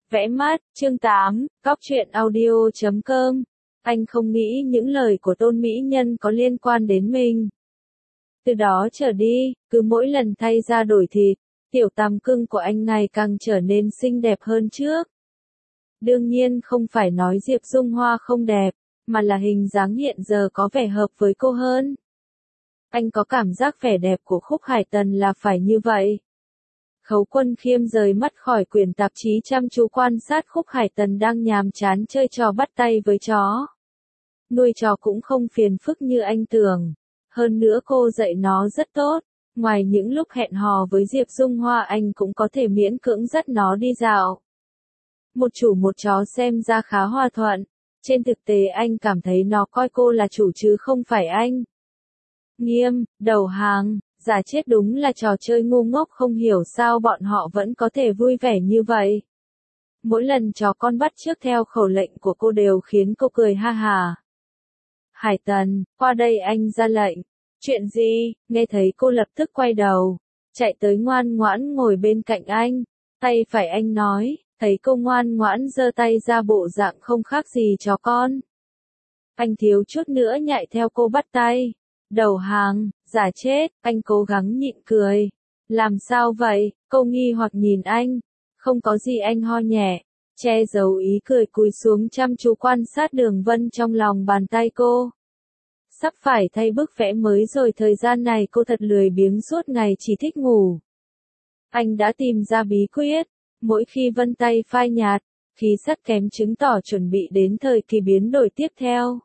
Vẽ mắt, chương 8, Cóc truyện audio.com. Anh không nghĩ những lời của Tôn Mỹ Nhân có liên quan đến mình. Từ đó trở đi, cứ mỗi lần thay da đổi thịt, tiểu tam cưng của anh ngày càng trở nên xinh đẹp hơn trước. Đương nhiên không phải nói Diệp Dung Hoa không đẹp, mà là hình dáng hiện giờ có vẻ hợp với cô hơn. Anh có cảm giác vẻ đẹp của Khúc Hải Tần là phải như vậy. Khấu Quân Khiêm rời mắt khỏi quyển tạp chí chăm chú quan sát Khúc Hải Tần đang nhàm chán chơi trò bắt tay với chó. Nuôi chó cũng không phiền phức như anh tưởng. Hơn nữa cô dạy nó rất tốt. Ngoài những lúc hẹn hò với Diệp Dung Hoa anh cũng có thể miễn cưỡng dắt nó đi dạo. Một chủ một chó xem ra khá hòa thuận. Trên thực tế anh cảm thấy nó coi cô là chủ chứ không phải anh. Nghiêm, đầu hàng, giả chết đúng là trò chơi ngu ngốc, không hiểu sao bọn họ vẫn có thể vui vẻ như vậy. Mỗi lần chó con bắt chước theo khẩu lệnh của cô đều khiến cô cười ha hà. Hải Tần, qua đây anh ra lệnh. Chuyện gì? Nghe thấy cô lập tức quay đầu, chạy tới ngoan ngoãn ngồi bên cạnh anh. Tay phải anh nói, thấy cô ngoan ngoãn giơ tay ra bộ dạng không khác gì chó con. Anh thiếu chút nữa nhảy theo cô bắt tay. Đầu hàng, giả chết, anh cố gắng nhịn cười. Làm sao vậy? Cô nghi hoặc nhìn anh. Không có gì, anh ho nhẹ, che giấu ý cười cúi xuống chăm chú quan sát đường vân trong lòng bàn tay cô. Sắp phải thay bức vẽ mới rồi, thời gian này cô thật lười biếng, suốt ngày chỉ thích ngủ. Anh đã tìm ra bí quyết, mỗi khi vân tay phai nhạt, khí sắc kém chứng tỏ chuẩn bị đến thời kỳ biến đổi tiếp theo.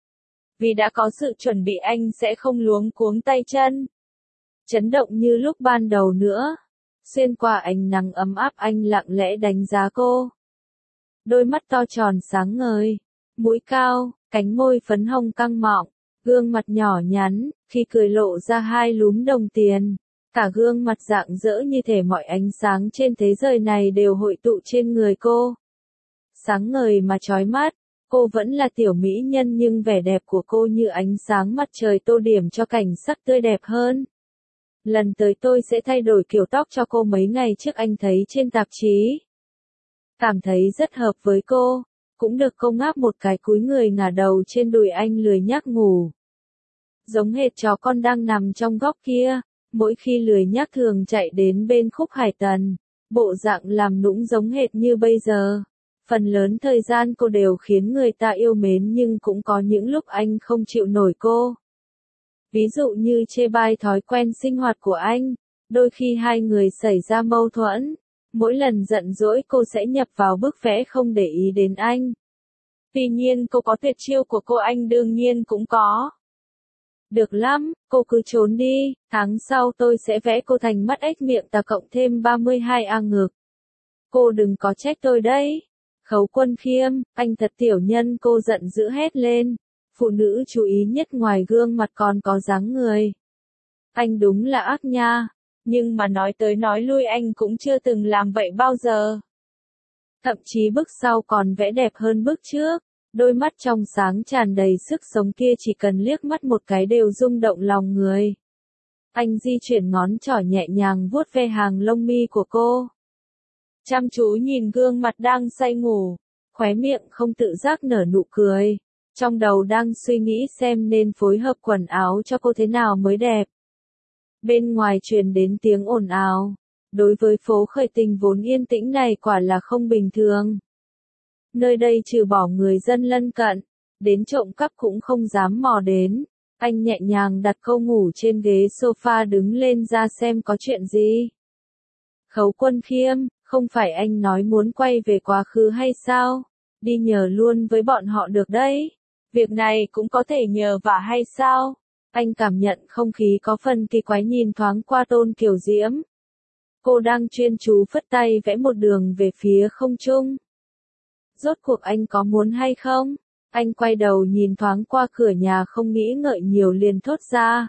Vì đã có sự chuẩn bị anh sẽ không luống cuống tay chân, chấn động như lúc ban đầu nữa. Xuyên qua ánh nắng ấm áp anh lặng lẽ đánh giá cô. Đôi mắt to tròn sáng ngời, mũi cao, cánh môi phấn hồng căng mọng, gương mặt nhỏ nhắn, khi cười lộ ra hai lúm đồng tiền. Cả gương mặt rạng rỡ như thể mọi ánh sáng trên thế giới này đều hội tụ trên người cô. Sáng ngời mà chói mắt. Cô vẫn là tiểu mỹ nhân nhưng vẻ đẹp của cô như ánh sáng mặt trời tô điểm cho cảnh sắc tươi đẹp hơn. Lần tới tôi sẽ thay đổi kiểu tóc cho cô, mấy ngày trước anh thấy trên tạp chí. Cảm thấy rất hợp với cô. Cũng được, cô ngáp một cái cúi người ngả đầu trên đùi anh lười nhác ngủ. Giống hệt chó con đang nằm trong góc kia, mỗi khi lười nhác thường chạy đến bên Khúc Hải Tần, bộ dạng làm nũng giống hệt như bây giờ. Phần lớn thời gian cô đều khiến người ta yêu mến, nhưng cũng có những lúc anh không chịu nổi cô. Ví dụ như chê bai thói quen sinh hoạt của anh, đôi khi hai người xảy ra mâu thuẫn, mỗi lần giận dỗi cô sẽ nhập vào bức vẽ không để ý đến anh. Tuy nhiên cô có tuyệt chiêu của cô, anh đương nhiên cũng có. Được lắm, cô cứ trốn đi, tháng sau tôi sẽ vẽ cô thành mắt ếch miệng tà cộng thêm 32A ngực. Cô đừng có trách tôi đấy. Khấu Quân Khiêm, anh thật tiểu nhân, cô giận dữ hét lên. Phụ nữ chú ý nhất ngoài gương mặt còn có dáng người. Anh đúng là ác nha, nhưng mà nói tới nói lui anh cũng chưa từng làm vậy bao giờ. Thậm chí bức sau còn vẽ đẹp hơn bức trước, đôi mắt trong sáng tràn đầy sức sống kia chỉ cần liếc mắt một cái đều rung động lòng người. Anh di chuyển ngón trỏ nhẹ nhàng vuốt ve hàng lông mi của cô. Chăm chú nhìn gương mặt đang say ngủ, khóe miệng không tự giác nở nụ cười, trong đầu đang suy nghĩ xem nên phối hợp quần áo cho cô thế nào mới đẹp. Bên ngoài truyền đến tiếng ồn ào, đối với phố Khởi Tình vốn yên tĩnh này quả là không bình thường. Nơi đây trừ bỏ người dân lân cận, đến trộm cắp cũng không dám mò đến. Anh nhẹ nhàng đặt cô ngủ trên ghế sofa, đứng lên ra xem có chuyện gì. Khấu Quân Khiêm, không phải anh nói muốn quay về quá khứ hay sao? Đi nhờ luôn với bọn họ được đấy. Việc này cũng có thể nhờ vả hay sao? Anh cảm nhận không khí có phần kỳ quái, nhìn thoáng qua Tôn Kiều Diễm. Cô đang chuyên chú phất tay vẽ một đường về phía không trung. Rốt cuộc anh có muốn hay không? Anh quay đầu nhìn thoáng qua cửa nhà, không nghĩ ngợi nhiều liền thốt ra.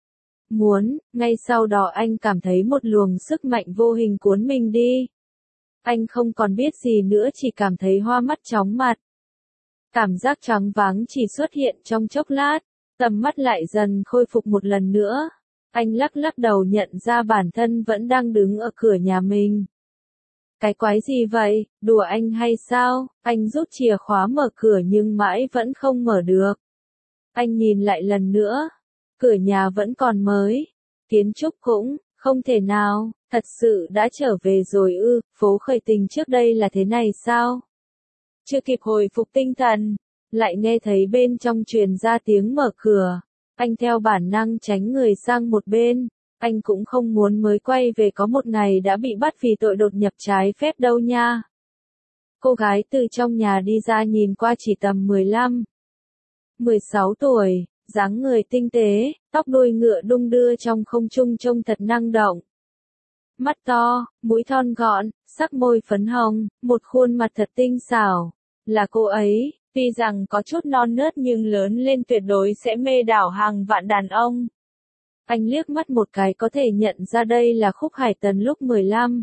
Muốn. Ngay sau đó anh cảm thấy một luồng sức mạnh vô hình cuốn mình đi. Anh không còn biết gì nữa, chỉ cảm thấy hoa mắt chóng mặt. Cảm giác choáng váng chỉ xuất hiện trong chốc lát, tầm mắt lại dần khôi phục một lần nữa. Anh lắc lắc đầu nhận ra bản thân vẫn đang đứng ở cửa nhà mình. Cái quái gì vậy, đùa anh hay sao? Anh rút chìa khóa mở cửa nhưng mãi vẫn không mở được. Anh nhìn lại lần nữa. Cửa nhà vẫn còn mới. Kiến trúc cũng, không thể nào, thật sự đã trở về rồi ư, phố khởi tình trước đây là thế này sao? Chưa kịp hồi phục tinh thần, lại nghe thấy bên trong truyền ra tiếng mở cửa. Anh theo bản năng tránh người sang một bên. Anh cũng không muốn mới quay về có một ngày đã bị bắt vì tội đột nhập trái phép đâu nha. Cô gái từ trong nhà đi ra nhìn qua chỉ tầm 15, 16 tuổi, dáng người tinh tế, tóc đuôi ngựa đung đưa trong không trung trông thật năng động. Mắt to, mũi thon gọn, sắc môi phấn hồng, một khuôn mặt thật tinh xảo. Là cô ấy, tuy rằng có chút non nớt nhưng lớn lên tuyệt đối sẽ mê đảo hàng vạn đàn ông. Anh liếc mắt một cái có thể nhận ra đây là Khúc Hải Tần lúc 15,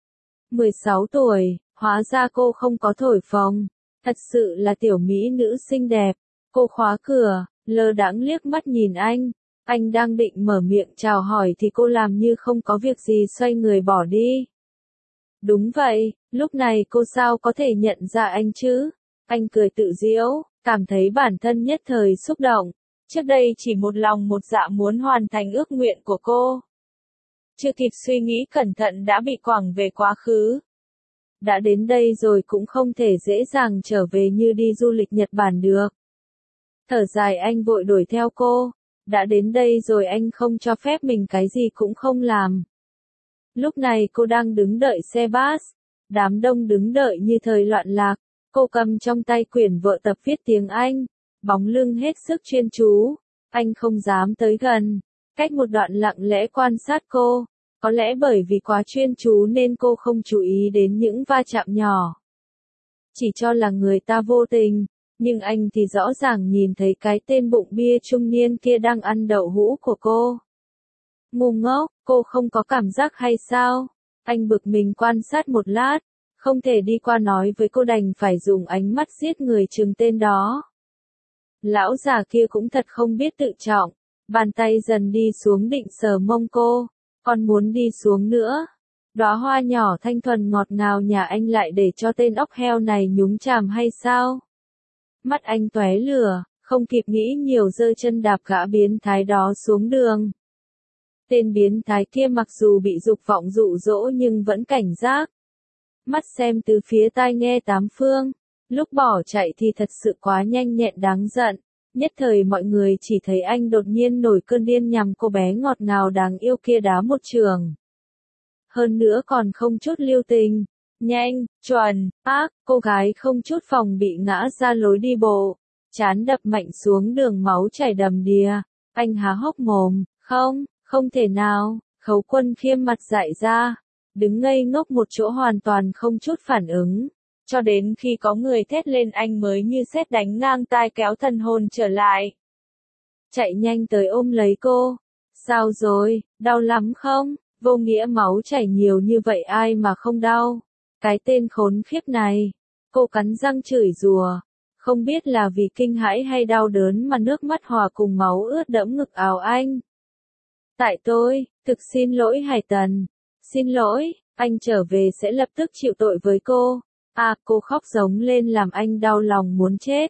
16 tuổi, hóa ra cô không có thổi phồng. Thật sự là tiểu mỹ nữ xinh đẹp. Cô khóa cửa, lơ đãng liếc mắt nhìn anh. Anh đang định mở miệng chào hỏi thì cô làm như không có việc gì xoay người bỏ đi. Đúng vậy, lúc này cô sao có thể nhận ra anh chứ? Anh cười tự giễu, cảm thấy bản thân nhất thời xúc động. Trước đây chỉ một lòng một dạ muốn hoàn thành ước nguyện của cô. Chưa kịp suy nghĩ cẩn thận đã bị quẳng về quá khứ. Đã đến đây rồi cũng không thể dễ dàng trở về như đi du lịch Nhật Bản được. Thở dài anh vội đuổi theo cô. Đã đến đây rồi anh không cho phép mình cái gì cũng không làm. Lúc này cô đang đứng đợi xe bus. Đám đông đứng đợi như thời loạn lạc. Cô cầm trong tay quyển vở tập viết tiếng Anh. Bóng lưng hết sức chuyên chú. Anh không dám tới gần. Cách một đoạn lặng lẽ quan sát cô. Có lẽ bởi vì quá chuyên chú nên cô không chú ý đến những va chạm nhỏ. Chỉ cho là người ta vô tình. Nhưng anh thì rõ ràng nhìn thấy cái tên bụng bia trung niên kia đang ăn đậu hũ của cô. Ngu ngốc, cô không có cảm giác hay sao? Anh bực mình quan sát một lát. Không thể đi qua nói với cô đành phải dùng ánh mắt giết người trừng tên đó. Lão già kia cũng thật không biết tự trọng. Bàn tay dần đi xuống định sờ mông cô. Còn muốn đi xuống nữa. Đóa hoa nhỏ thanh thuần ngọt ngào nhà anh lại để cho tên ốc heo này nhúng chàm hay sao? Mắt anh tóe lửa, không kịp nghĩ nhiều giơ chân đạp gã biến thái đó xuống đường. Tên biến thái kia mặc dù bị dục vọng dụ dỗ nhưng vẫn cảnh giác. Mắt xem từ phía tai nghe tám phương. Lúc bỏ chạy thì thật sự quá nhanh nhẹn đáng giận. Nhất thời mọi người chỉ thấy anh đột nhiên nổi cơn điên nhằm cô bé ngọt ngào đáng yêu kia đá một trường. Hơn nữa còn không chút lưu tình. Nhanh, chuẩn, ác, cô gái không chút phòng bị ngã ra lối đi bộ. Trán đập mạnh xuống đường máu chảy đầm đìa. Anh há hốc mồm, không thể nào, Khấu Quân khiêm mặt dại ra. Đứng ngây ngốc một chỗ hoàn toàn không chút phản ứng. Cho đến khi có người thét lên anh mới như sét đánh ngang tai kéo thần hồn trở lại. Chạy nhanh tới ôm lấy cô. Sao rồi, đau lắm không? Vô nghĩa máu chảy nhiều như vậy ai mà không đau. Cái tên khốn khiếp này. Cô cắn răng chửi rủa. Không biết là vì kinh hãi hay đau đớn mà nước mắt hòa cùng máu ướt đẫm ngực áo anh. Tại tôi, thực xin lỗi Hải Tần. Xin lỗi, anh trở về sẽ lập tức chịu tội với cô. À, cô khóc giống lên làm anh đau lòng muốn chết.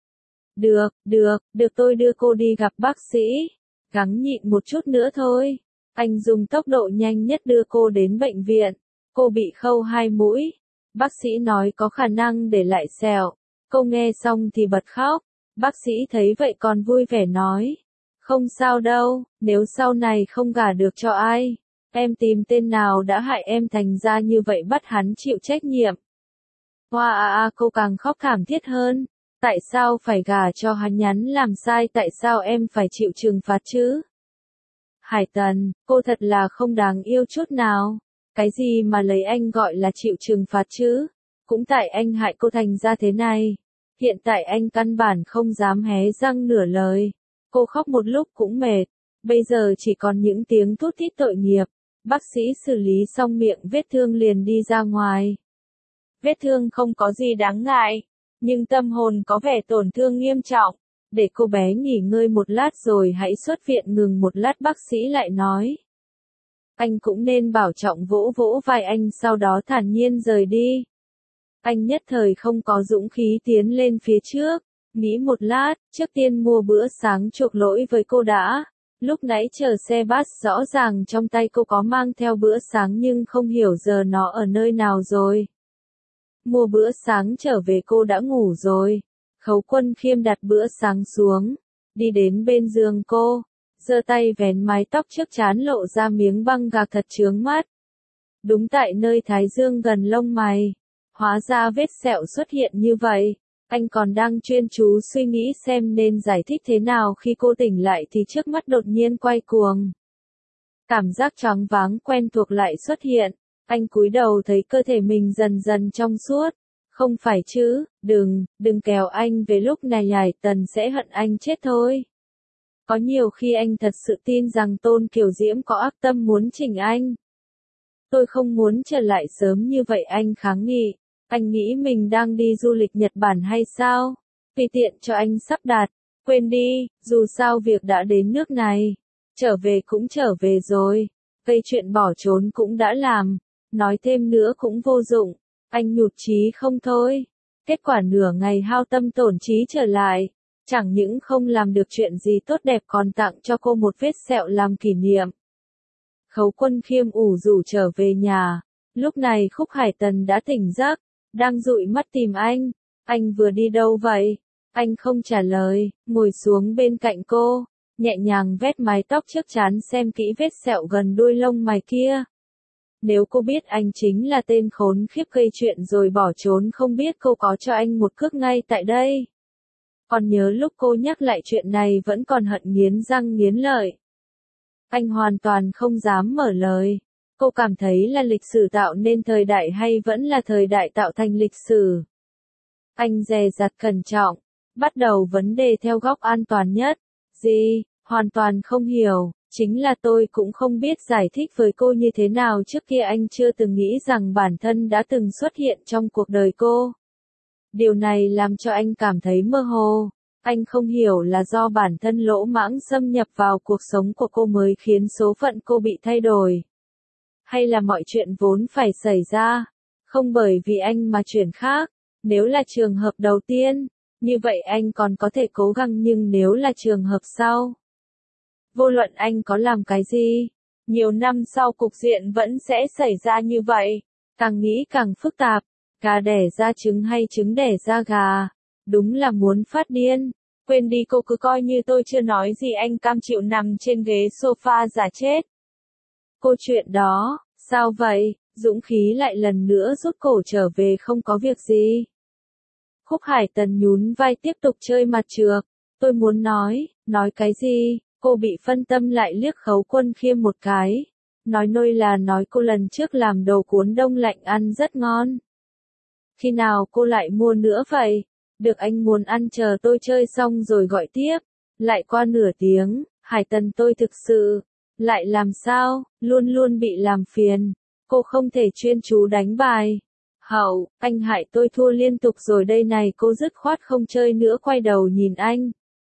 Được tôi đưa cô đi gặp bác sĩ. Gắng nhịn một chút nữa thôi. Anh dùng tốc độ nhanh nhất đưa cô đến bệnh viện. Cô bị khâu 2 mũi. Bác sĩ nói có khả năng để lại sẹo. Cô nghe xong thì bật khóc. Bác sĩ thấy vậy còn vui vẻ nói. Không sao đâu, nếu sau này không gả được cho ai. Em tìm tên nào đã hại em thành ra như vậy bắt hắn chịu trách nhiệm. Cô càng khóc thảm thiết hơn. Tại sao phải gả cho hắn nhắn làm sai tại sao em phải chịu trừng phạt chứ? Hải Tần, cô thật là không đáng yêu chút nào. Cái gì mà lấy anh gọi là chịu trừng phạt chứ? Cũng tại anh hại cô thành ra thế này. Hiện tại anh căn bản không dám hé răng nửa lời. Cô khóc một lúc cũng mệt. Bây giờ chỉ còn những tiếng thút thít tội nghiệp. Bác sĩ xử lý xong miệng vết thương liền đi ra ngoài. Vết thương không có gì đáng ngại. Nhưng tâm hồn có vẻ tổn thương nghiêm trọng. Để cô bé nghỉ ngơi một lát rồi hãy xuất viện ngừng một lát bác sĩ lại nói. Anh cũng nên bảo trọng, vỗ vỗ vai anh sau đó thản nhiên rời đi. Anh nhất thời không có dũng khí tiến lên phía trước, nghĩ một lát, trước tiên mua bữa sáng chuộc lỗi với cô đã. Lúc nãy chờ xe bus rõ ràng trong tay cô có mang theo bữa sáng nhưng không hiểu giờ nó ở nơi nào rồi. Mua bữa sáng trở về cô đã ngủ rồi. Khấu Quân Khiêm đặt bữa sáng xuống, đi đến bên giường cô, giơ tay vén mái tóc trước trán lộ ra miếng băng gạc thật chướng mắt. Đúng tại nơi thái dương gần lông mày, hóa ra vết sẹo xuất hiện như vậy. Anh còn đang chuyên chú suy nghĩ xem nên giải thích thế nào khi cô tỉnh lại thì trước mắt đột nhiên quay cuồng. Cảm giác choáng váng quen thuộc lại xuất hiện, anh cúi đầu thấy cơ thể mình dần dần trong suốt. Không phải chứ, đừng kéo anh về lúc này nhảy, Tần sẽ hận anh chết thôi. Có nhiều khi anh thật sự tin rằng Tôn Kiều Diễm có ác tâm muốn chỉnh anh. Tôi không muốn trở lại sớm như vậy, anh kháng nghị. Anh nghĩ mình đang đi du lịch Nhật Bản hay sao? Tùy tiện cho anh sắp đặt. Quên đi, dù sao việc đã đến nước này. Trở về cũng trở về rồi. Gây chuyện bỏ trốn cũng đã làm. Nói thêm nữa cũng vô dụng. Anh nhụt chí không thôi. Kết quả nửa ngày hao tâm tổn trí trở lại. Chẳng những không làm được chuyện gì tốt đẹp còn tặng cho cô một vết sẹo làm kỷ niệm. Khấu Quân Khiêm ủ rũ trở về nhà. Lúc này Khúc Hải Tần đã tỉnh giấc, đang dụi mắt tìm anh. Anh vừa đi đâu vậy? Anh không trả lời, ngồi xuống bên cạnh cô, nhẹ nhàng vét mái tóc trước trán xem kỹ vết sẹo gần đuôi lông mày kia. Nếu cô biết anh chính là tên khốn khiếp gây chuyện rồi bỏ trốn, không biết cô có cho anh một cước ngay tại đây. Còn nhớ lúc cô nhắc lại chuyện này vẫn còn hận nghiến răng nghiến lợi. Anh hoàn toàn không dám mở lời. Cô cảm thấy là lịch sử tạo nên thời đại hay vẫn là thời đại tạo thành lịch sử? Anh dè dặt cẩn trọng, bắt đầu vấn đề theo góc an toàn nhất. Gì? Hoàn toàn không hiểu, chính là tôi cũng không biết giải thích với cô như thế nào. Trước kia anh chưa từng nghĩ rằng bản thân đã từng xuất hiện trong cuộc đời cô. Điều này làm cho anh cảm thấy mơ hồ. Anh không hiểu là do bản thân lỗ mãng xâm nhập vào cuộc sống của cô mới khiến số phận cô bị thay đổi. Hay là mọi chuyện vốn phải xảy ra, không bởi vì anh mà chuyển khác. Nếu là trường hợp đầu tiên, như vậy anh còn có thể cố gắng, nhưng nếu là trường hợp sau, vô luận anh có làm cái gì, nhiều năm sau cục diện vẫn sẽ xảy ra như vậy. Càng nghĩ càng phức tạp, gà đẻ ra trứng hay trứng đẻ ra gà, đúng là muốn phát điên. Quên đi, cô cứ coi như tôi chưa nói gì, anh cam chịu nằm trên ghế sofa giả chết. Câu chuyện đó, sao vậy? Dũng khí lại lần nữa rút cổ trở về, không có việc gì. Khúc Hải Tần nhún vai tiếp tục chơi mặt trược. Tôi muốn nói cái gì? Cô bị phân tâm lại liếc Khấu Quân Khiêm một cái. Nói nôi là nói cô lần trước làm đồ cuốn đông lạnh ăn rất ngon. Khi nào cô lại mua nữa vậy? Được, anh muốn ăn, chờ tôi chơi xong rồi gọi tiếp. Lại qua nửa tiếng, Hải Tần tôi thực sự, lại làm sao, luôn luôn bị làm phiền. Cô không thể chuyên chú đánh bài. Hậu, anh hại tôi thua liên tục rồi đây này. Cô dứt khoát không chơi nữa, quay đầu nhìn anh.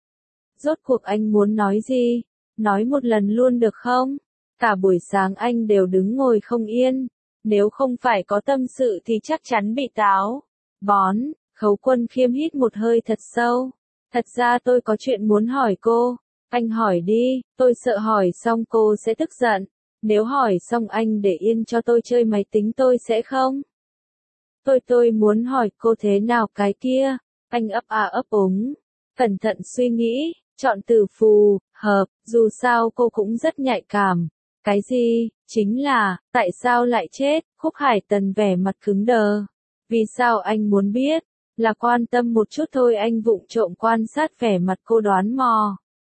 Rốt cuộc anh muốn nói gì? Nói một lần luôn được không? Cả buổi sáng anh đều đứng ngồi không yên. Nếu không phải có tâm sự thì chắc chắn bị táo bón. Khấu Quân Khiêm hít một hơi thật sâu. Thật ra tôi có chuyện muốn hỏi cô. Anh hỏi đi, tôi sợ hỏi xong cô sẽ tức giận. Nếu hỏi xong anh để yên cho tôi chơi máy tính tôi sẽ không. Tôi muốn hỏi cô thế nào cái kia. Anh ấp à ấp úng. Cẩn thận suy nghĩ, chọn từ phù hợp, dù sao cô cũng rất nhạy cảm. Cái gì? Chính là, tại sao lại chết? Khúc Hải Tần vẻ mặt cứng đờ. Vì sao anh muốn biết? Là quan tâm một chút thôi. Anh vụng trộm quan sát vẻ mặt cô, đoán mò.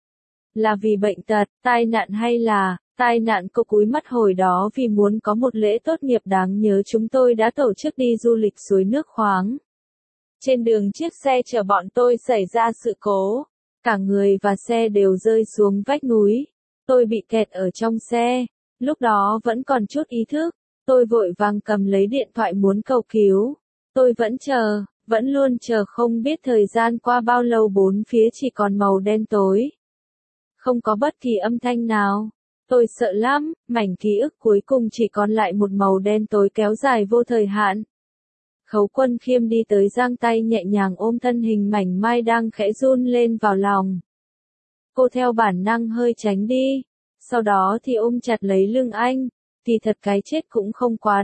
Là vì bệnh tật, tai nạn hay là tai nạn? Cô cúi mắt hồi đó vì muốn có một lễ tốt nghiệp đáng nhớ, chúng tôi đã tổ chức đi du lịch suối nước khoáng. Trên đường chiếc xe chở bọn tôi xảy ra sự cố. Cả người và xe đều rơi xuống vách núi. Tôi bị kẹt ở trong xe. Lúc đó vẫn còn chút ý thức. Tôi vội vàng cầm lấy điện thoại muốn cầu cứu. Tôi vẫn chờ, vẫn luôn chờ, không biết thời gian qua bao lâu bốn phía chỉ còn màu đen tối. Không có bất kỳ âm thanh nào. Tôi sợ lắm, mảnh ký ức cuối cùng chỉ còn lại một màu đen tối kéo dài vô thời hạn. Khấu Quân Khiêm đi tới giang tay nhẹ nhàng ôm thân hình mảnh mai đang khẽ run lên vào lòng. Cô theo bản năng hơi tránh đi, sau đó thì ôm chặt lấy lưng anh, thì thật cái chết cũng không quá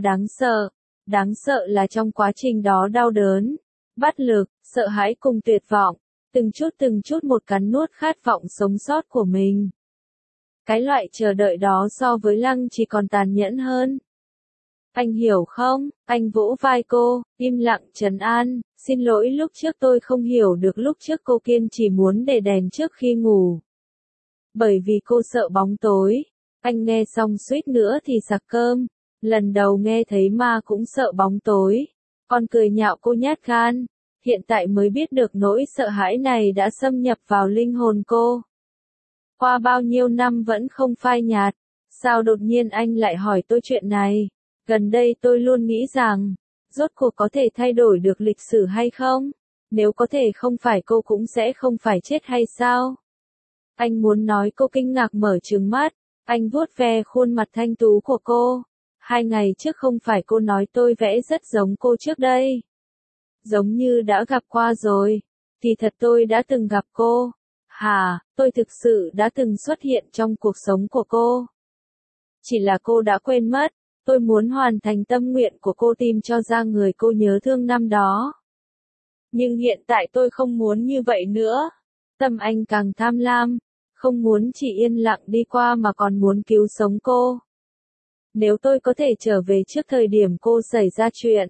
đáng sợ là trong quá trình đó đau đớn, bất lực, sợ hãi cùng tuyệt vọng, từng chút một cắn nuốt khát vọng sống sót của mình. Cái loại chờ đợi đó so với Lăng chỉ còn tàn nhẫn hơn. Anh hiểu không? Anh vỗ vai cô, im lặng trấn an, xin lỗi lúc trước tôi không hiểu được lúc trước cô kiên trì muốn để đèn trước khi ngủ. Bởi vì cô sợ bóng tối. Anh nghe xong suýt nữa thì sặc cơm, lần đầu nghe thấy ma cũng sợ bóng tối. Con cười nhạo cô nhát gan, hiện tại mới biết được nỗi sợ hãi này đã xâm nhập vào linh hồn cô. Qua bao nhiêu năm vẫn không phai nhạt, sao đột nhiên anh lại hỏi tôi chuyện này? Gần đây tôi luôn nghĩ rằng, rốt cuộc có thể thay đổi được lịch sử hay không? Nếu có thể không phải cô cũng sẽ không phải chết hay sao? Anh muốn nói cô kinh ngạc mở trừng mắt, anh vuốt ve khuôn mặt thanh tú của cô. 2 ngày trước không phải cô nói tôi vẽ rất giống cô trước đây. Giống như đã gặp qua rồi, thì thật tôi đã từng gặp cô. Hả, tôi thực sự đã từng xuất hiện trong cuộc sống của cô. Chỉ là cô đã quên mất, tôi muốn hoàn thành tâm nguyện của cô tìm cho ra người cô nhớ thương năm đó. Nhưng hiện tại tôi không muốn như vậy nữa. Tâm anh càng tham lam, không muốn chỉ yên lặng đi qua mà còn muốn cứu sống cô. Nếu tôi có thể trở về trước thời điểm cô xảy ra chuyện,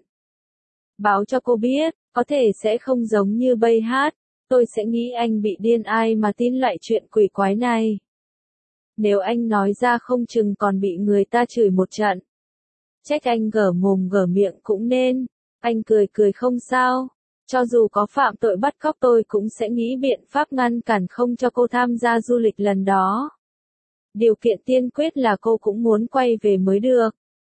báo cho cô biết, có thể sẽ không giống như bây hát, tôi sẽ nghĩ anh bị điên ai mà tin loại chuyện quỷ quái này. Nếu anh nói ra không chừng còn bị người ta chửi một trận. Trách anh gở mồm gở miệng cũng nên, anh cười cười không sao. Cho dù có phạm tội bắt cóc tôi cũng sẽ nghĩ biện pháp ngăn cản không cho cô tham gia du lịch lần đó. Điều kiện tiên quyết là cô cũng muốn quay về mới được.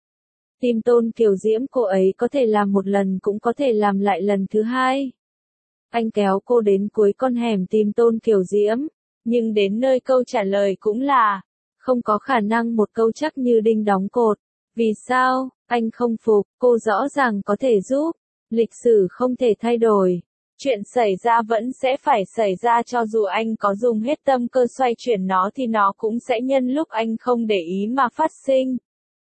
Tìm Tôn Kiều Diễm cô ấy có thể làm một lần cũng có thể làm lại lần thứ hai. Anh kéo cô đến cuối con hẻm tìm Tôn Kiều Diễm, nhưng đến nơi câu trả lời cũng là, không có khả năng, một câu chắc như đinh đóng cột. Vì sao? Anh không phục, cô rõ ràng có thể giúp. Lịch sử không thể thay đổi. Chuyện xảy ra vẫn sẽ phải xảy ra cho dù anh có dùng hết tâm cơ xoay chuyển nó thì nó cũng sẽ nhân lúc anh không để ý mà phát sinh.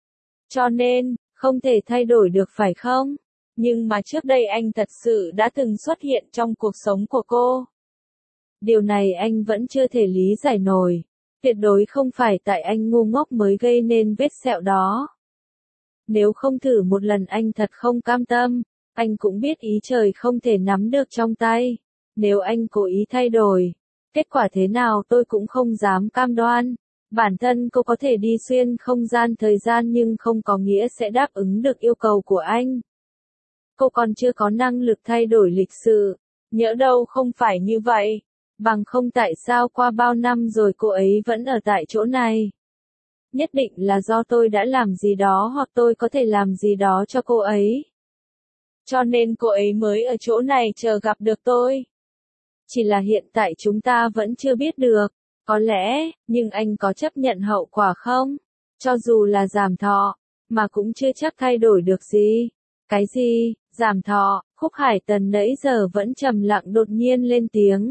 Cho nên, không thể thay đổi được phải không? Nhưng mà trước đây anh thật sự đã từng xuất hiện trong cuộc sống của cô. Điều này anh vẫn chưa thể lý giải nổi. Tuyệt đối không phải tại anh ngu ngốc mới gây nên vết sẹo đó. Nếu không thử một lần anh thật không cam tâm. Anh cũng biết ý trời không thể nắm được trong tay. Nếu anh cố ý thay đổi, kết quả thế nào tôi cũng không dám cam đoan. Bản thân cô có thể đi xuyên không gian thời gian nhưng không có nghĩa sẽ đáp ứng được yêu cầu của anh. Cô còn chưa có năng lực thay đổi lịch sử. Nhỡ đâu không phải như vậy. Bằng không tại sao qua bao năm rồi cô ấy vẫn ở tại chỗ này. Nhất định là do tôi đã làm gì đó hoặc tôi có thể làm gì đó cho cô ấy. Cho nên cô ấy mới ở chỗ này chờ gặp được tôi. Chỉ là hiện tại chúng ta vẫn chưa biết được. Có lẽ, nhưng anh có chấp nhận hậu quả không? Cho dù là giảm thọ, mà cũng chưa chắc thay đổi được gì. Cái gì? Giảm thọ? Khúc Hải Tần nãy giờ vẫn trầm lặng đột nhiên lên tiếng.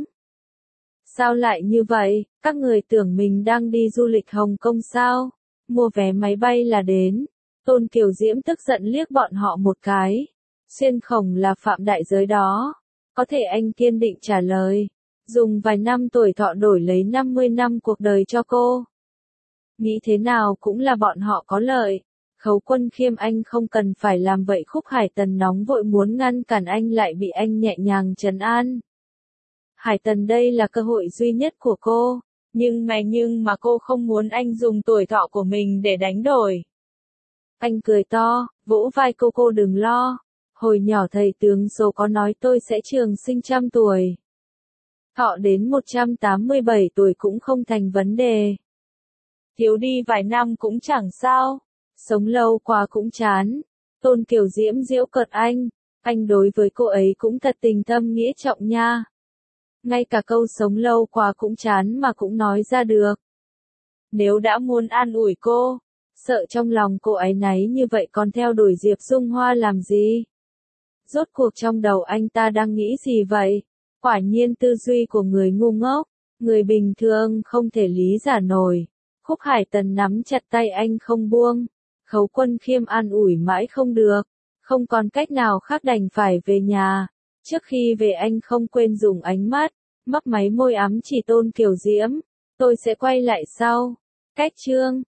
Sao lại như vậy? Các người tưởng mình đang đi du lịch Hồng Kông sao? Mua vé máy bay là đến. Tôn Kiều Diễm tức giận liếc bọn họ một cái. Xuyên Khổng là phạm đại giới đó. Có thể anh kiên định trả lời. Dùng vài năm tuổi thọ đổi lấy 50 năm cuộc đời cho cô. Nghĩ thế nào cũng là bọn họ có lợi. Khấu Quân Khiêm anh không cần phải làm vậy. Khúc Hải Tần nóng vội muốn ngăn cản anh lại bị anh nhẹ nhàng trấn an. Hải Tần đây là cơ hội duy nhất của cô. Nhưng mà cô không muốn anh dùng tuổi thọ của mình để đánh đổi. Anh cười to, vỗ vai cô đừng lo. Hồi nhỏ thầy tướng số có nói tôi sẽ trường sinh 100 tuổi. Thọ đến 187 tuổi cũng không thành vấn đề. Thiếu đi vài năm cũng chẳng sao. Sống lâu quá cũng chán. Tôn Kiều Diễm giễu cợt anh đối với cô ấy cũng thật tình thâm nghĩa trọng nha. Ngay cả câu sống lâu quá cũng chán mà cũng nói ra được. Nếu đã muốn an ủi cô, sợ trong lòng cô áy náy như vậy còn theo đuổi Diệp Dung Hoa làm gì? Rốt cuộc trong đầu anh ta đang nghĩ gì vậy? Quả nhiên tư duy của người ngu ngốc, người bình thường không thể lý giải nổi. Khúc Hải Tần nắm chặt tay anh không buông. Khấu Quân Khiêm an ủi mãi không được, không còn cách nào khác đành phải về nhà. Trước khi về anh không quên dùng ánh mắt, mấp máy môi ám chỉ Tôn Kiều Diễm. Tôi sẽ quay lại sau. Cách chương